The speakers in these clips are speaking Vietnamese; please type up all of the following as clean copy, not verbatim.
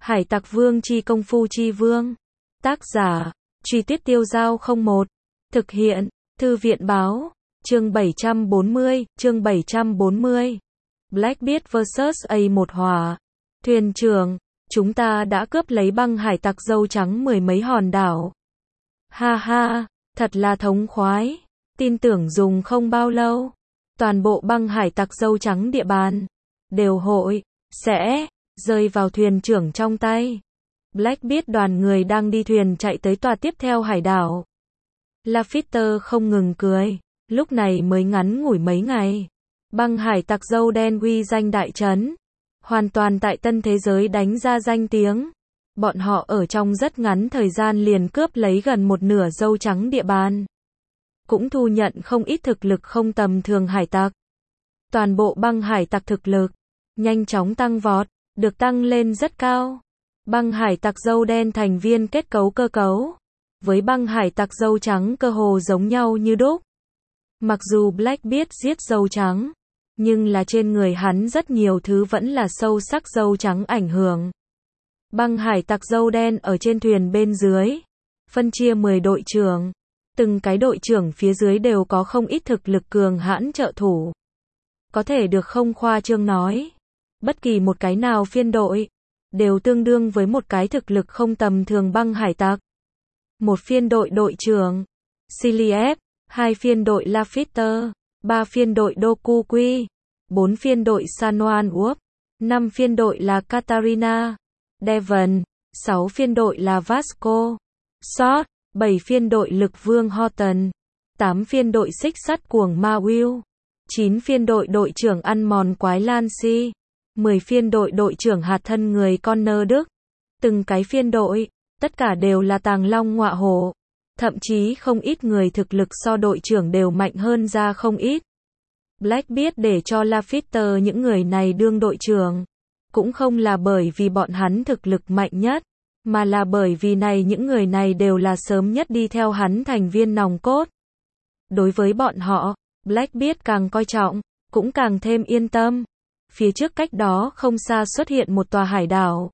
Hải tặc vương chi công phu chi vương. Tác giả, Truy Tuyết Tiêu Giao 01. Thực hiện, Thư viện báo. Chương 740. Blackbeard vs A1 Hỏa. Thuyền trưởng, chúng ta đã cướp lấy băng hải tặc dâu trắng mười mấy hòn đảo. Ha ha, thật là thống khoái. Tin tưởng dùng không bao lâu, toàn bộ băng hải tặc dâu trắng địa bàn đều sẽ rơi vào thuyền trưởng trong tay. Blackbeard đoàn người đang đi thuyền chạy tới tòa tiếp theo hải đảo. Lafitte không ngừng cười, lúc này mới ngắn ngủi mấy ngày. Băng hải tặc dâu đen uy danh đại trấn, hoàn toàn tại tân thế giới đánh ra danh tiếng. Bọn họ ở trong rất ngắn thời gian liền cướp lấy gần một nửa dâu trắng địa bàn. Cũng thu nhận không ít thực lực không tầm thường hải tặc. Toàn bộ băng hải tặc thực lực nhanh chóng tăng vọt, được tăng lên rất cao. Băng hải tặc dâu đen thành viên kết cấu cơ cấu với băng hải tặc dâu trắng cơ hồ giống nhau như đúc. Mặc dù Blackbeard giết dâu trắng, nhưng là trên người hắn rất nhiều thứ vẫn là sâu sắc dâu trắng ảnh hưởng. Băng hải tặc dâu đen ở trên thuyền bên dưới, phân chia 10 đội trưởng. Từng cái đội trưởng phía dưới đều có không ít thực lực cường hãn trợ thủ. Có thể được không khoa trương nói, bất kỳ một cái nào phiên đội đều tương đương với một cái thực lực không tầm thường băng hải tặc. Một phiên đội đội trưởng Cillief, 2 phiên đội Lafitte, 3 phiên đội Dokuqui, 4 phiên đội Sanoan Uop, 5 phiên đội là Katarina, Devon, 6 phiên đội là Vasco, Sot, 7 phiên đội lực vương Horton, 8 phiên đội xích sắt cuồng ma Will, 9 phiên đội đội trưởng ăn mòn quái Lancy, 10 phiên đội đội trưởng hạt thân người Connor Đức. Từng cái phiên đội, tất cả đều là tàng long ngọa hổ. Thậm chí không ít người thực lực so đội trưởng đều mạnh hơn ra không ít. Blackbeard để cho Lafitte những người này đương đội trưởng, cũng không là bởi vì bọn hắn thực lực mạnh nhất, mà là bởi vì những người này đều là sớm nhất đi theo hắn thành viên nòng cốt. Đối với bọn họ, Blackbeard càng coi trọng, cũng càng thêm yên tâm. Phía trước cách đó không xa xuất hiện một tòa hải đảo.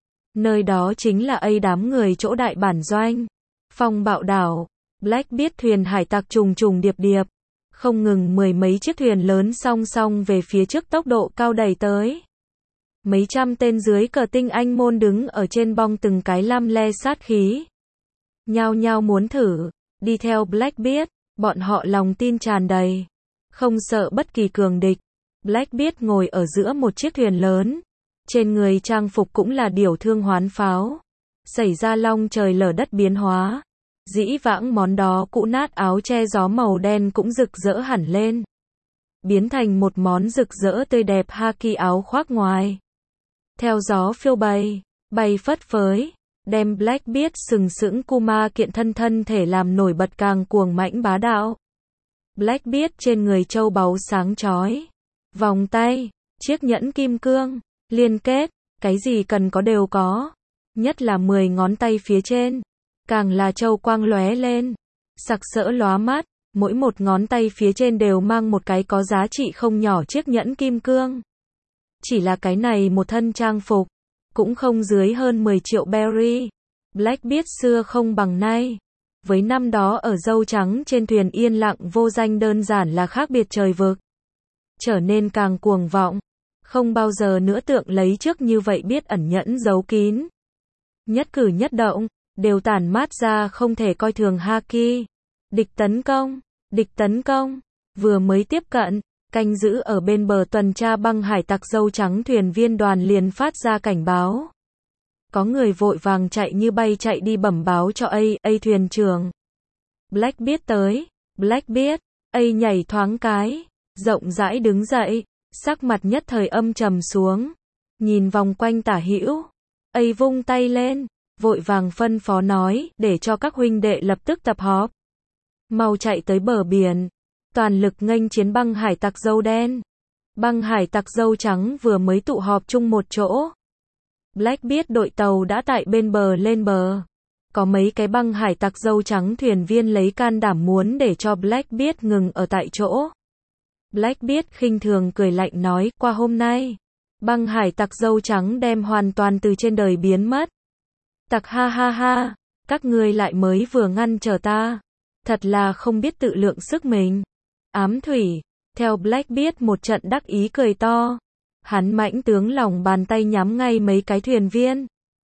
Nơi đó chính là đám người chỗ đại bản doanh. Phong bạo đảo. Blackbeard thuyền hải tặc trùng trùng điệp điệp, không ngừng mười mấy chiếc thuyền lớn song song về phía trước tốc độ cao đẩy tới. Mấy trăm tên dưới cờ tinh anh môn đứng ở trên bong từng cái lăm le sát khí. Nhao nhao muốn thử, đi theo Blackbeard, bọn họ lòng tin tràn đầy, không sợ bất kỳ cường địch. Blackbeard ngồi ở giữa một chiếc thuyền lớn, trên người trang phục cũng là điểu thương hoán pháo. Xảy ra long trời lở đất biến hóa. Dĩ vãng món đó cũ nát áo che gió màu đen cũng rực rỡ hẳn lên. Biến thành một món rực rỡ tươi đẹp haki áo khoác ngoài. Theo gió phiêu bay phất phới, đem Blackbeard sừng sững Kuma kiện thân thể làm nổi bật càng cuồng mãnh bá đạo. Blackbeard trên người châu báu sáng chói, vòng tay, chiếc nhẫn kim cương, liên kết, cái gì cần có đều có. Nhất là 10 ngón tay phía trên, càng là châu quang lóe lên, sặc sỡ lóa mắt, mỗi một ngón tay phía trên đều mang một cái có giá trị không nhỏ chiếc nhẫn kim cương. Chỉ là cái này một thân trang phục, cũng không dưới hơn 10 triệu berry. Blackbeard xưa không bằng nay. Với năm đó ở dâu trắng trên thuyền yên lặng vô danh đơn giản là khác biệt trời vực. Trở nên càng cuồng vọng, không bao giờ nữa tượng lấy trước như vậy biết ẩn nhẫn giấu kín. Nhất cử nhất động, đều tản mát ra không thể coi thường haki. Địch tấn công, vừa mới tiếp cận, canh giữ ở bên bờ tuần tra băng hải tặc dâu trắng thuyền viên đoàn liền phát ra cảnh báo. Có người vội vàng chạy như bay chạy đi bẩm báo cho thuyền trưởng. Blackbeard tới, Blackbeard, nhảy thoáng cái, rộng rãi đứng dậy, sắc mặt nhất thời âm trầm xuống, nhìn vòng quanh tả hữu, vung tay lên, vội vàng phân phó nói, để cho các huynh đệ lập tức tập họp. Mau chạy tới bờ biển, toàn lực nghênh chiến băng hải tặc dâu đen. Băng hải tặc dâu trắng vừa mới tụ họp chung một chỗ. Blackbeard đội tàu đã tại bên bờ lên bờ. Có mấy cái băng hải tặc dâu trắng thuyền viên lấy can đảm muốn để cho Blackbeard ngừng ở tại chỗ. Blackbeard khinh thường cười lạnh nói, qua hôm nay, Băng hải tặc dâu trắng đem hoàn toàn từ trên đời biến mất. Tặc ha ha ha, các ngươi lại mới vừa ngăn trở ta. Thật là không biết tự lượng sức mình. Ám thủy, theo Blackbeard một trận đắc ý cười to. Hắn mãnh tướng lòng bàn tay nhắm ngay mấy cái thuyền viên.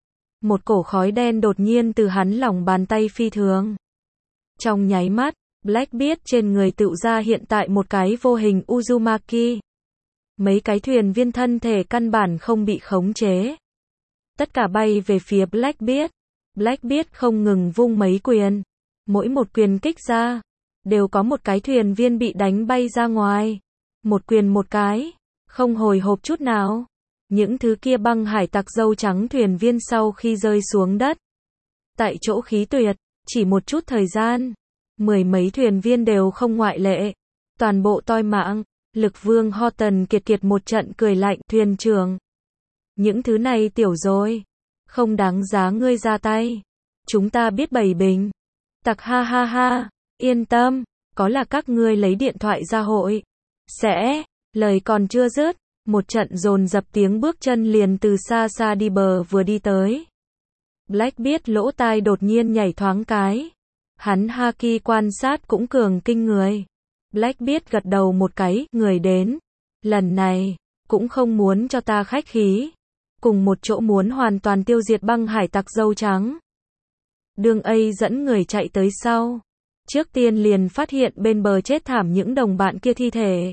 Một cổ khói đen đột nhiên từ hắn lòng bàn tay phi thường. Trong nháy mắt, Blackbeard trên người tự ra hiện tại một cái vô hình Uzumaki. Mấy cái thuyền viên thân thể căn bản không bị khống chế. Tất cả bay về phía Blackbeard. Blackbeard không ngừng vung mấy quyền. Mỗi một quyền kích ra, đều có một cái thuyền viên bị đánh bay ra ngoài. Một quyền một cái, không hồi hộp chút nào. Những thứ kia băng hải tặc dâu trắng thuyền viên sau khi rơi xuống đất. Tại chỗ khí tuyệt, chỉ một chút thời gian. Mười mấy thuyền viên đều không ngoại lệ. Toàn bộ toi mạng. Lực vương Horton kiệt kiệt một trận cười lạnh, thuyền trưởng. Những thứ này tiểu rồi. Không đáng giá ngươi ra tay. Chúng ta biết bày bình. Tặc ha ha ha. Yên tâm. Có là các ngươi lấy điện thoại ra hội. Sẽ. Lời còn chưa dứt. Một trận dồn dập tiếng bước chân liền từ xa xa đi bờ vừa đi tới. Blackbeard lỗ tai đột nhiên nhảy thoáng cái. Hắn haki quan sát cũng cường kinh người. Blackbeard gật đầu một cái, người đến. Lần này, cũng không muốn cho ta khách khí. Cùng một chỗ muốn hoàn toàn tiêu diệt băng hải tặc dâu trắng. Đường A dẫn người chạy tới sau. Trước tiên liền phát hiện bên bờ chết thảm những đồng bạn kia thi thể.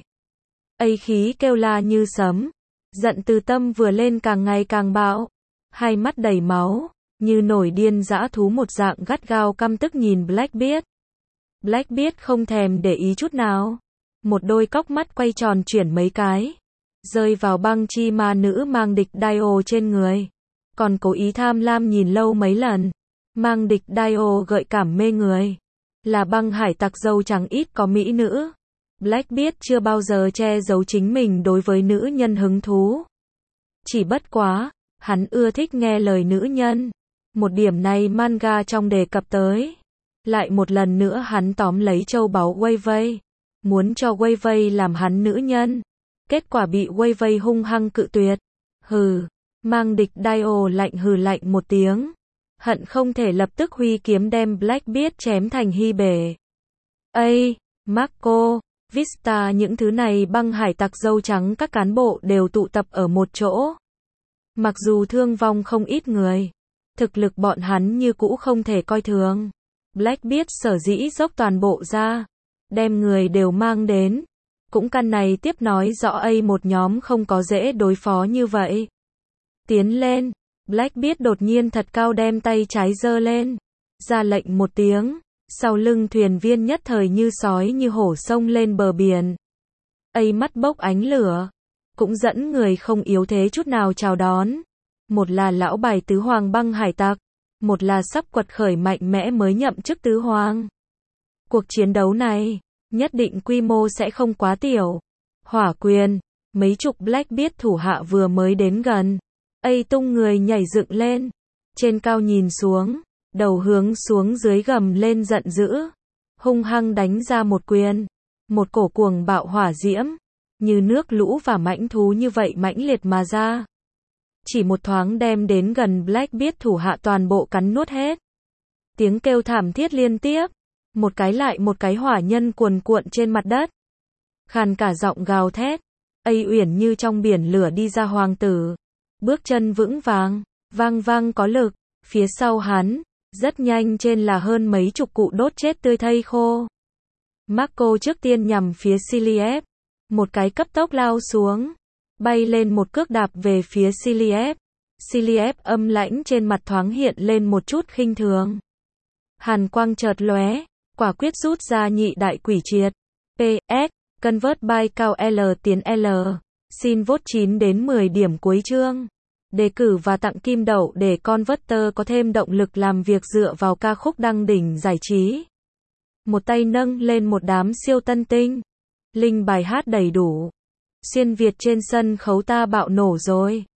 A khí kêu la như sấm. Giận từ tâm vừa lên càng ngày càng bạo. Hai mắt đầy máu, như nổi điên dã thú một dạng gắt gao căm tức nhìn Blackbeard. Blackbeard không thèm để ý chút nào. Một đôi cóc mắt quay tròn chuyển mấy cái. Rơi vào băng chi ma nữ mang địch Dio trên người. Còn cố ý tham lam nhìn lâu mấy lần. Mang địch Dio gợi cảm mê người. Là băng hải tặc dâu trắng ít có mỹ nữ. Blackbeard chưa bao giờ che giấu chính mình đối với nữ nhân hứng thú. Chỉ bất quá, hắn ưa thích nghe lời nữ nhân. Một điểm này manga trong đề cập tới. Lại một lần nữa hắn tóm lấy châu báu Wei-Wei. Muốn cho Wei-Wei làm hắn nữ nhân. Kết quả bị Wei-Wei hung hăng cự tuyệt. Hừ, mang địch Dio lạnh hừ lạnh một tiếng. Hận không thể lập tức huy kiếm đem Blackbeard chém thành hy bể. Ây, Marco, Vista những thứ này băng hải tặc dâu trắng các cán bộ đều tụ tập ở một chỗ. Mặc dù thương vong không ít người. Thực lực bọn hắn như cũ không thể coi thường. Blackbeard sở dĩ dốc toàn bộ ra. Đem người đều mang đến. Cũng căn này tiếp nói rõ A một nhóm không có dễ đối phó như vậy. Tiến lên. Blackbeard đột nhiên thật cao đem tay trái giơ lên. Ra lệnh một tiếng. Sau lưng thuyền viên nhất thời như sói như hổ xông lên bờ biển. A mắt bốc ánh lửa. Cũng dẫn người không yếu thế chút nào chào đón. Một là lão bài tứ hoàng băng hải tặc. Một là sắp quật khởi mạnh mẽ mới nhậm chức tứ hoàng. Cuộc chiến đấu này, nhất định quy mô sẽ không quá tiểu. Hỏa quyền, mấy chục Blackbeard thủ hạ vừa mới đến gần. A tung người nhảy dựng lên. Trên cao nhìn xuống, đầu hướng xuống dưới gầm lên giận dữ. Hung hăng đánh ra một quyền. Một cổ cuồng bạo hỏa diễm. Như nước lũ và mãnh thú như vậy mãnh liệt mà ra. Chỉ một thoáng đem đến gần Blackbeard thủ hạ toàn bộ cắn nuốt hết. Tiếng kêu thảm thiết liên tiếp. Một cái lại một cái hỏa nhân cuồn cuộn trên mặt đất. Khàn cả giọng gào thét. A uyển như trong biển lửa đi ra hoàng tử. Bước chân vững vàng, vang vang có lực. Phía sau hắn, rất nhanh trên là hơn mấy chục cụ đốt chết tươi thây khô. Marco trước tiên nhằm phía Cillieb. Một cái cấp tốc lao xuống. Bay lên một cước đạp về phía Cillieb. Cillieb âm lãnh trên mặt thoáng hiện lên một chút khinh thường. Hàn quang chợt lóe, quả quyết rút ra nhị đại quỷ triệt. PS, convert by cao L tiến L. Xin vote 9 đến 10 điểm cuối chương. Đề cử và tặng kim đậu để Converter có thêm động lực làm việc dựa vào ca khúc đăng đỉnh giải trí. Một tay nâng lên một đám siêu tân tinh. Linh bài hát đầy đủ. Xuyên Việt trên sân khấu ta bạo nổ rồi.